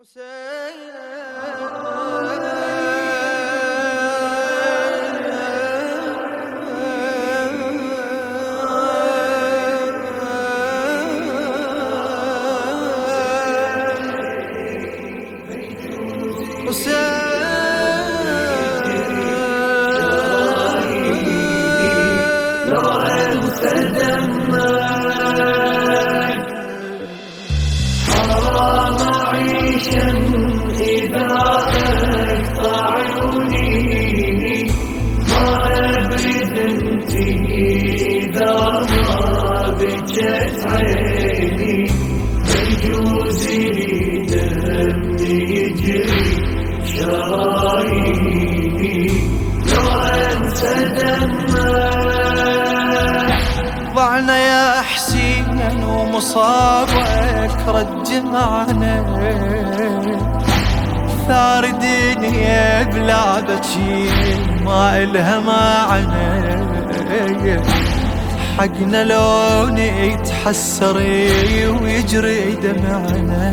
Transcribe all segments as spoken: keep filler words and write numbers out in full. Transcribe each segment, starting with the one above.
حرام عيشا إذا أقطع عيوني، ما أبرد انتي إذا ما بجت عيني، يجوز لي دمي يجري شراييني لو أنسى دمك. ضعنا يا حسين ومصابك رج معنا، ثار دنيا بلا بكي ما إلها معنى، حقنا لون يتحسري ويجري دمعنا،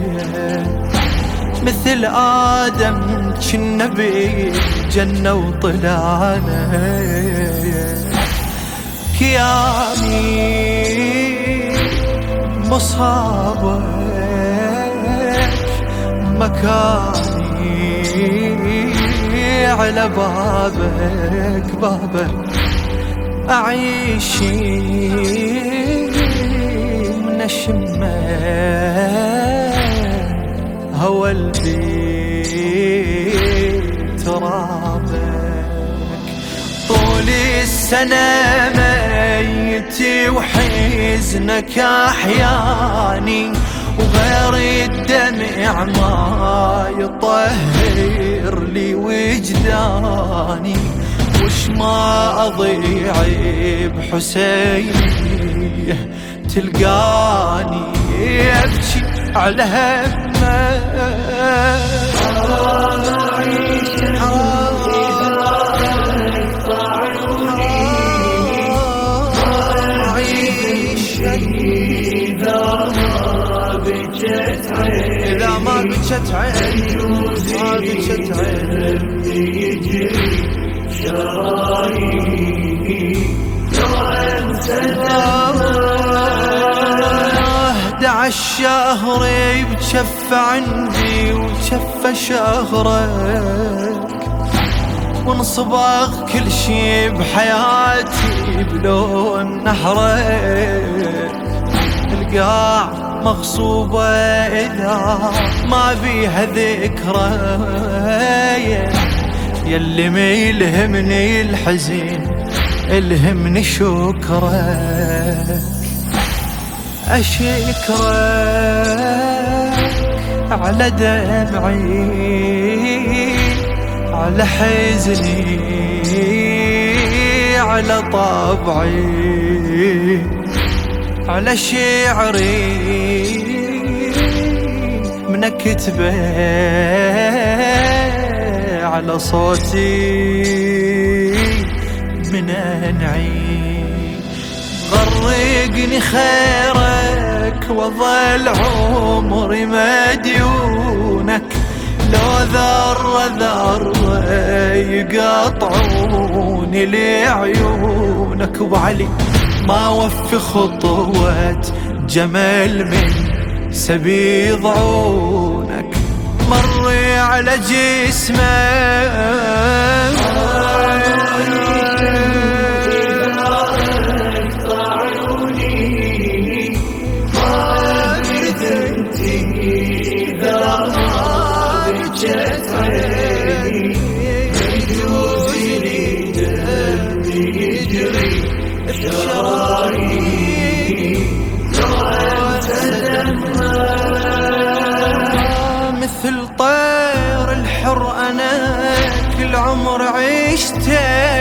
مثل آدم كنا بجنة وطلعنا، كياني مصابك مكاني على بابك بابك أعيشي من الشمال هوى البيت ترابك. طول السنة ميتي وحزنك أحياني، وغير الدمع ما يطهر لي وجداني، وش ما أضيع بحسيني تلقاني أبكي على همك. حرام عيشا إذا أقطع عيوني، ما أعيش إذا ما بجت عيني، إذا ما بجت عيني ما بجت عيني يجري شراييني لو أنسى أحد عشر شهر بجف عندي وجف شهرك، ونصبغ كل شي بحياتي بلون نهرك، القاع مغصوبة إذا ما بيها ذكرى، يلي ما يلهمني الحزين الهمني شكرك، أشكرك على دمعي على حزني على طبعي على شعري من كتبه على صوتي من أنعي. غرقني خيرك وظل عمري مديونك، لو ذرة ذرة يقطعوني لعيونك، وعلي ما وفي خطوة جمال من سبيض عونك، مري على جسمك مثل طير الحر أنا كل عمر عشته،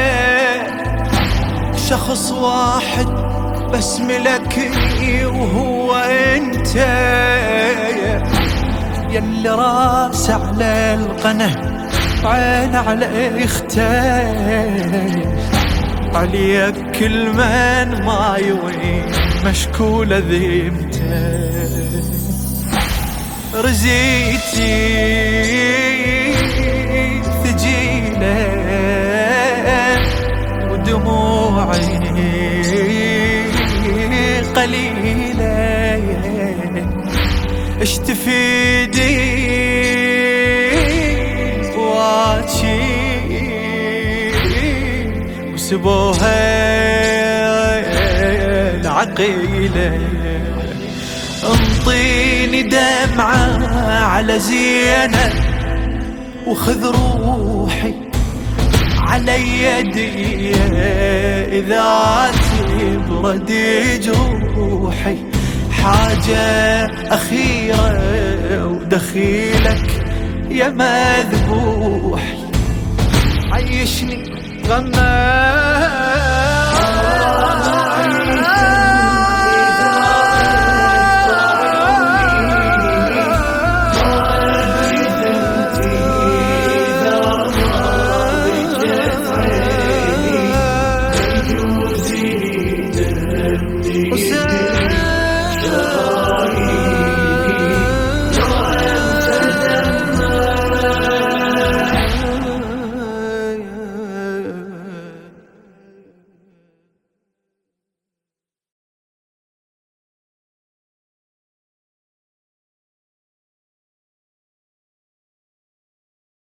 شخص واحد بس ملكني وهو انت، يلي راس على القنا عين على اختي، عليك كل من ما يوين مشكولة ذيمته. رزيتي ثجيلة ودموعي قليلة، اش تفيدي بواجي وسبوها العقيلة. انطيني دمعة على زينة وخذ روحي على يدي، إذا تبرد جروحي حاجة أخيرة ودخيلك يا مذبوحي. عيشني غمّا